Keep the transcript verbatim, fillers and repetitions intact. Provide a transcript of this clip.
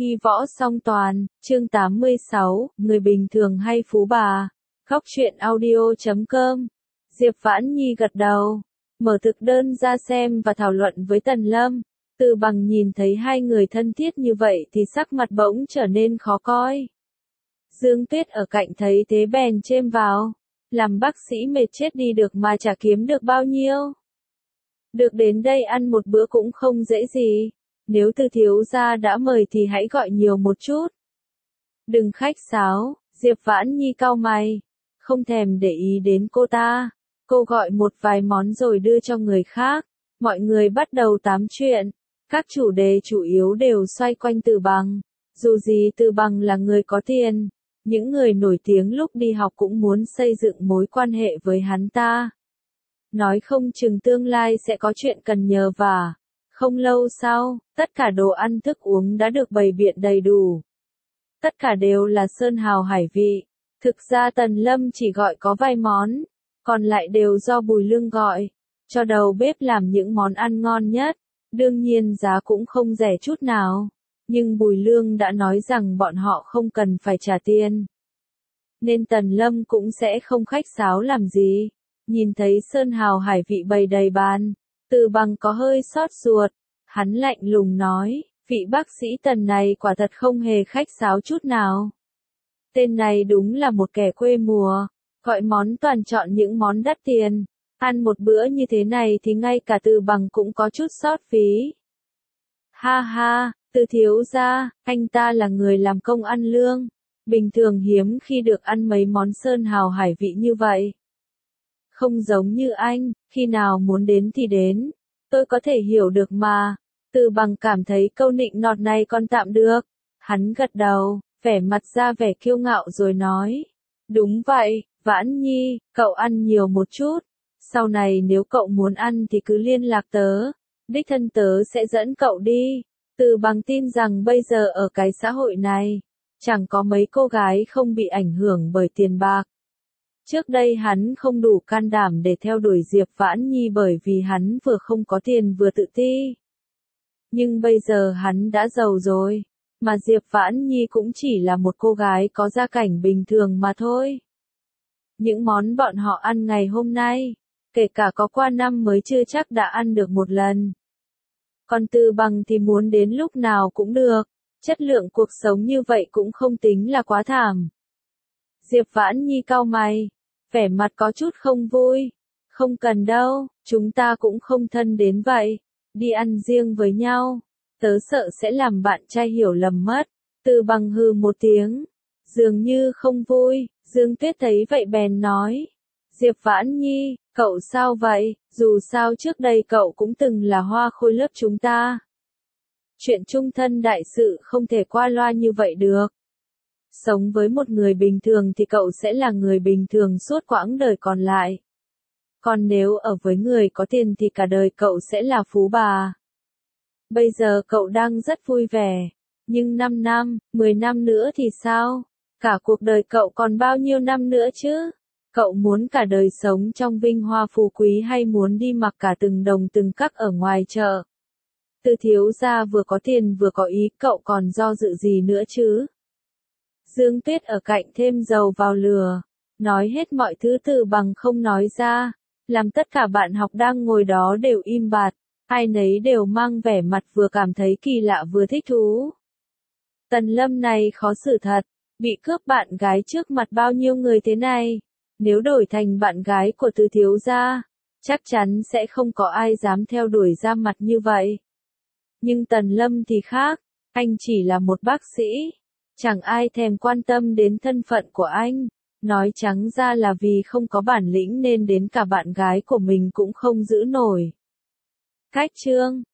Ghi võ song toàn, chương tám mươi sáu, người bình thường hay phú bà. Góc truyện audio chấm com. Diệp Vãn Nhi gật đầu, mở thực đơn ra xem và thảo luận với Tần Lâm. Từ Bằng nhìn thấy hai người thân thiết như vậy thì sắc mặt bỗng trở nên khó coi. Dương Tuyết ở cạnh thấy thế bèn chêm vào. Làm bác sĩ mệt chết đi được mà chả kiếm được bao nhiêu. Được đến đây ăn một bữa cũng không dễ gì. Nếu Từ thiếu gia đã mời thì hãy gọi nhiều một chút. Đừng khách sáo, Diệp Vãn Nhi cau mày. Không thèm để ý đến cô ta. Cô gọi một vài món rồi đưa cho người khác. Mọi người bắt đầu tám chuyện. Các chủ đề chủ yếu đều xoay quanh Từ Bằng. Dù gì Từ Bằng là người có tiền. Những người nổi tiếng lúc đi học cũng muốn xây dựng mối quan hệ với hắn ta. Nói không chừng tương lai sẽ có chuyện cần nhờ vả. Không lâu sau, tất cả đồ ăn thức uống đã được bày biện đầy đủ. Tất cả đều là sơn hào hải vị. Thực ra Tần Lâm chỉ gọi có vài món, còn lại đều do Bùi Lương gọi. Cho đầu bếp làm những món ăn ngon nhất. Đương nhiên giá cũng không rẻ chút nào. Nhưng Bùi Lương đã nói rằng bọn họ không cần phải trả tiền. Nên Tần Lâm cũng sẽ không khách sáo làm gì. Nhìn thấy sơn hào hải vị bày đầy bàn. Từ Bằng có hơi xót ruột, hắn lạnh lùng nói, vị bác sĩ Tần này quả thật không hề khách sáo chút nào. Tên này đúng là một kẻ quê mùa, gọi món toàn chọn những món đắt tiền, ăn một bữa như thế này thì ngay cả Từ Bằng cũng có chút xót phí. Ha ha, Từ thiếu gia, anh ta là người làm công ăn lương, bình thường hiếm khi được ăn mấy món sơn hào hải vị như vậy. Không giống như anh, khi nào muốn đến thì đến. Tôi có thể hiểu được mà. Từ Bằng cảm thấy câu nịnh nọt này còn tạm được. Hắn gật đầu, vẻ mặt ra vẻ kiêu ngạo rồi nói. Đúng vậy, Vãn Nhi, cậu ăn nhiều một chút. Sau này nếu cậu muốn ăn thì cứ liên lạc tớ. Đích thân tớ sẽ dẫn cậu đi. Từ Bằng tin rằng bây giờ ở cái xã hội này, chẳng có mấy cô gái không bị ảnh hưởng bởi tiền bạc. Trước đây hắn không đủ can đảm để theo đuổi Diệp Vãn Nhi bởi vì hắn vừa không có tiền vừa tự ti. Nhưng bây giờ hắn đã giàu rồi, mà Diệp Vãn Nhi cũng chỉ là một cô gái có gia cảnh bình thường mà thôi. Những món bọn họ ăn ngày hôm nay, kể cả có qua năm mới chưa chắc đã ăn được một lần. Còn Từ Bằng thì muốn đến lúc nào cũng được, chất lượng cuộc sống như vậy cũng không tính là quá thảm. Diệp Vãn Nhi cau mày, vẻ mặt có chút không vui. Không cần đâu, chúng ta cũng không thân đến vậy. Đi ăn riêng với nhau, tớ sợ sẽ làm bạn trai hiểu lầm mất. Từ Bằng hừ một tiếng, dường như không vui. Dương Tuyết thấy vậy bèn nói, Diệp Vãn Nhi, cậu sao vậy? Dù sao trước đây cậu cũng từng là hoa khôi lớp chúng ta. Chuyện chung thân đại sự không thể qua loa như vậy được. Sống với một người bình thường thì cậu sẽ là người bình thường suốt quãng đời còn lại. Còn nếu ở với người có tiền thì cả đời cậu sẽ là phú bà. Bây giờ cậu đang rất vui vẻ. Nhưng năm năm, mười năm nữa thì sao? Cả cuộc đời cậu còn bao nhiêu năm nữa chứ? Cậu muốn cả đời sống trong vinh hoa phú quý hay muốn đi mặc cả từng đồng từng cắc ở ngoài chợ? Từ thiếu gia vừa có tiền vừa có ý, cậu còn do dự gì nữa chứ? Dương Tuyết ở cạnh thêm dầu vào lửa, nói hết mọi thứ Từ Bằng không nói ra, làm tất cả bạn học đang ngồi đó đều im bặt, ai nấy đều mang vẻ mặt vừa cảm thấy kỳ lạ vừa thích thú. Tần Lâm này khó xử thật, bị cướp bạn gái trước mặt bao nhiêu người thế này, nếu đổi thành bạn gái của Từ thiếu gia, chắc chắn sẽ không có ai dám theo đuổi ra mặt như vậy. Nhưng Tần Lâm thì khác, anh chỉ là một bác sĩ. Chẳng ai thèm quan tâm đến thân phận của anh, nói trắng ra là vì không có bản lĩnh nên đến cả bạn gái của mình cũng không giữ nổi. Cách chương